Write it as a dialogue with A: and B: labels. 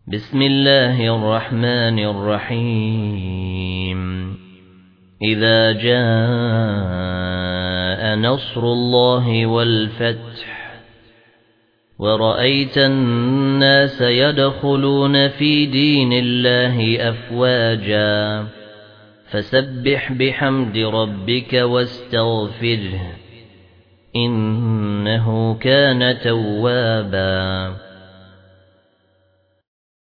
A: بسم الله الرحمن الرحيم إذا جاء نصر الله والفتح ورأيت الناس يدخلون في دين الله أفواجا فسبح بحمد ربك واستغفره إنه كان توابا